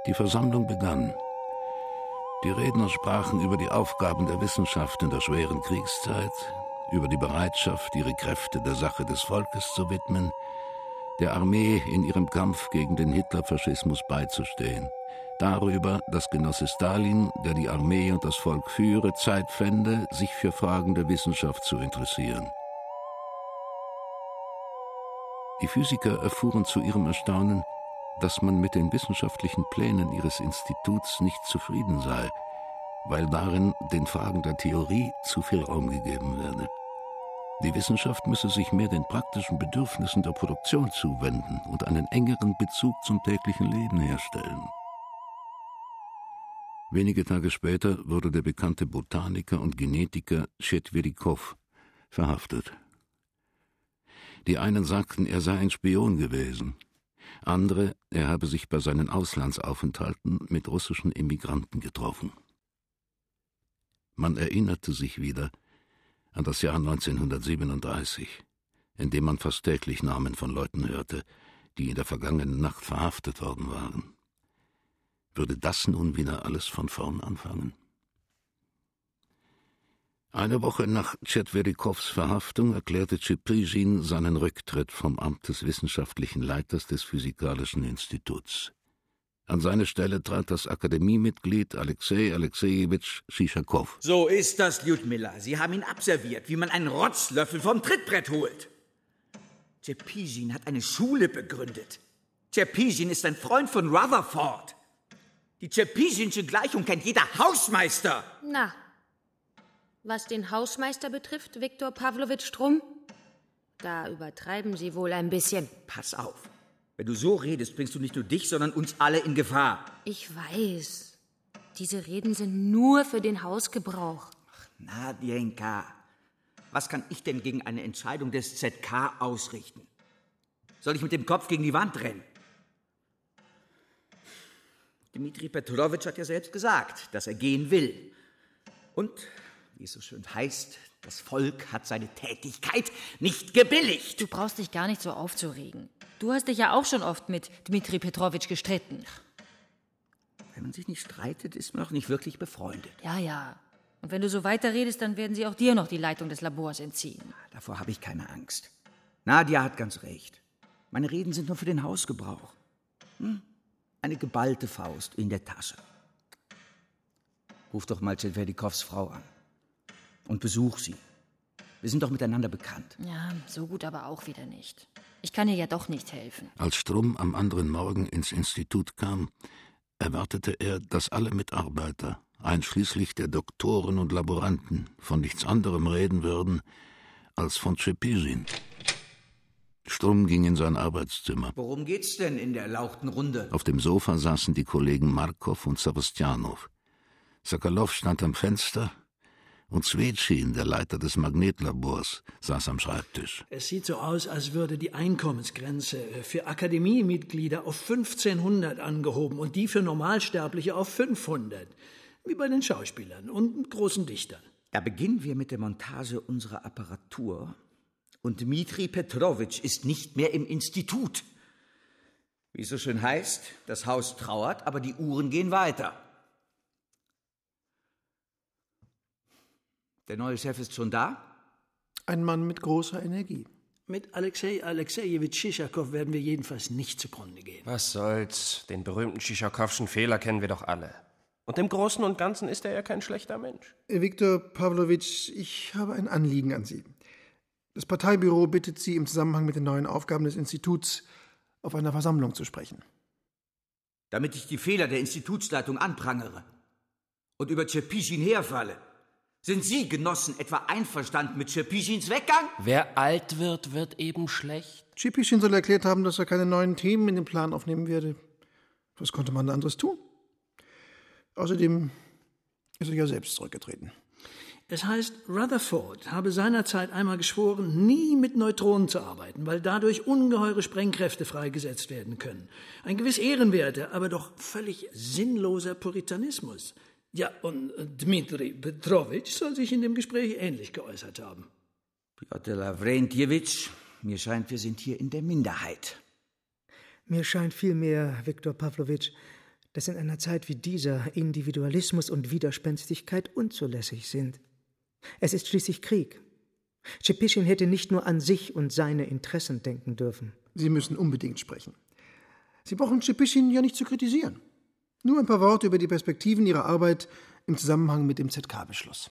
Die Versammlung begann. Die Redner sprachen über die Aufgaben der Wissenschaft in der schweren Kriegszeit, über die Bereitschaft, ihre Kräfte der Sache des Volkes zu widmen, der Armee in ihrem Kampf gegen den Hitlerfaschismus beizustehen, darüber, dass Genosse Stalin, der die Armee und das Volk führe, Zeit fände, sich für Fragen der Wissenschaft zu interessieren. Die Physiker erfuhren zu ihrem Erstaunen, dass man mit den wissenschaftlichen Plänen ihres Instituts nicht zufrieden sei, weil darin den Fragen der Theorie zu viel Raum gegeben werde. Die Wissenschaft müsse sich mehr den praktischen Bedürfnissen der Produktion zuwenden und einen engeren Bezug zum täglichen Leben herstellen. Wenige Tage später wurde der bekannte Botaniker und Genetiker Tschetwerikow verhaftet. Die einen sagten, er sei ein Spion gewesen. Andere, er habe sich bei seinen Auslandsaufenthalten mit russischen Emigranten getroffen. Man erinnerte sich wieder an das Jahr 1937, in dem man fast täglich Namen von Leuten hörte, die in der vergangenen Nacht verhaftet worden waren. Würde das nun wieder alles von vorn anfangen? Eine Woche nach Tschetwerikows Verhaftung erklärte Tscheprizhin seinen Rücktritt vom Amt des wissenschaftlichen Leiters des Physikalischen Instituts. An seine Stelle trat das Akademiemitglied Alexei Alexejewitsch Schischakow. So ist das, Ljudmila. Sie haben ihn abserviert, wie man einen Rotzlöffel vom Trittbrett holt. Tscheprizhin hat eine Schule begründet. Tscheprizhin ist ein Freund von Rutherford. Die Tscheprizhinsche Gleichung kennt jeder Hausmeister. Na, was den Hausmeister betrifft, Viktor Pawlowitsch Strumm, da übertreiben Sie wohl ein bisschen. Pass auf. Wenn du so redest, bringst du nicht nur dich, sondern uns alle in Gefahr. Ich weiß. Diese Reden sind nur für den Hausgebrauch. Ach, Nadjenka, was kann ich denn gegen eine Entscheidung des ZK ausrichten? Soll ich mit dem Kopf gegen die Wand rennen? Dmitri Petrowitsch hat ja selbst gesagt, dass er gehen will. Und, wie es so schön heißt, das Volk hat seine Tätigkeit nicht gebilligt. Du brauchst dich gar nicht so aufzuregen. Du hast dich ja auch schon oft mit Dmitri Petrowitsch gestritten. Wenn man sich nicht streitet, ist man doch nicht wirklich befreundet. Ja. Und wenn du so weiterredest, dann werden sie auch dir noch die Leitung des Labors entziehen. Davor habe ich keine Angst. Nadja hat ganz recht. Meine Reden sind nur für den Hausgebrauch. Eine geballte Faust in der Tasche. Ruf doch mal Tschetwerdikows Frau an. Und besuch sie. Wir sind doch miteinander bekannt. Ja, so gut aber auch wieder nicht. Ich kann ihr ja doch nicht helfen. Als Strumm am anderen Morgen ins Institut kam, erwartete er, dass alle Mitarbeiter, einschließlich der Doktoren und Laboranten, von nichts anderem reden würden als von Tscheprizhin. Strumm ging in sein Arbeitszimmer. Worum geht's denn in der erlauchten Runde? Auf dem Sofa saßen die Kollegen Markow und Sawostjanow. Sokolow stand am Fenster und Swetschin, der Leiter des Magnetlabors, saß am Schreibtisch. Es sieht so aus, als würde die Einkommensgrenze für Akademiemitglieder auf 1500 angehoben und die für Normalsterbliche auf 500. Wie bei den Schauspielern und großen Dichtern. Da beginnen wir mit der Montage unserer Apparatur. Und Dmitri Petrowitsch ist nicht mehr im Institut. Wie es so schön heißt, das Haus trauert, aber die Uhren gehen weiter. Der neue Chef ist schon da? Ein Mann mit großer Energie. Mit Alexei Alexejewitsch Schischakow werden wir jedenfalls nicht zugrunde gehen. Was soll's? Den berühmten Schischakowschen Fehler kennen wir doch alle. Und im Großen und Ganzen ist er ja kein schlechter Mensch. Viktor Pawlowitsch, ich habe ein Anliegen an Sie. Das Parteibüro bittet Sie, im Zusammenhang mit den neuen Aufgaben des Instituts auf einer Versammlung zu sprechen. Damit ich die Fehler der Institutsleitung anprangere und über Tscheprizhin herfalle. Sind Sie, Genossen, etwa einverstanden mit Tscheprizhins Weggang? Wer alt wird, wird eben schlecht. Tscheprizhin soll erklärt haben, dass er keine neuen Themen in den Plan aufnehmen werde. Was konnte man anderes tun? Außerdem ist er ja selbst zurückgetreten. Es heißt, Rutherford habe seinerzeit einmal geschworen, nie mit Neutronen zu arbeiten, weil dadurch ungeheure Sprengkräfte freigesetzt werden können. Ein gewiss ehrenwerter, aber doch völlig sinnloser Puritanismus. Ja, und Dmitri Petrowitsch soll sich in dem Gespräch ähnlich geäußert haben. Pjotr Lawrentjewitsch, mir scheint, wir sind hier in der Minderheit. Mir scheint vielmehr, Viktor Pawlowitsch, dass in einer Zeit wie dieser Individualismus und Widerspenstigkeit unzulässig sind. Es ist schließlich Krieg. Tschepischin hätte nicht nur an sich und seine Interessen denken dürfen. Sie müssen unbedingt sprechen. Sie brauchen Tschepischin ja nicht zu kritisieren. Nur ein paar Worte über die Perspektiven Ihrer Arbeit im Zusammenhang mit dem ZK-Beschluss.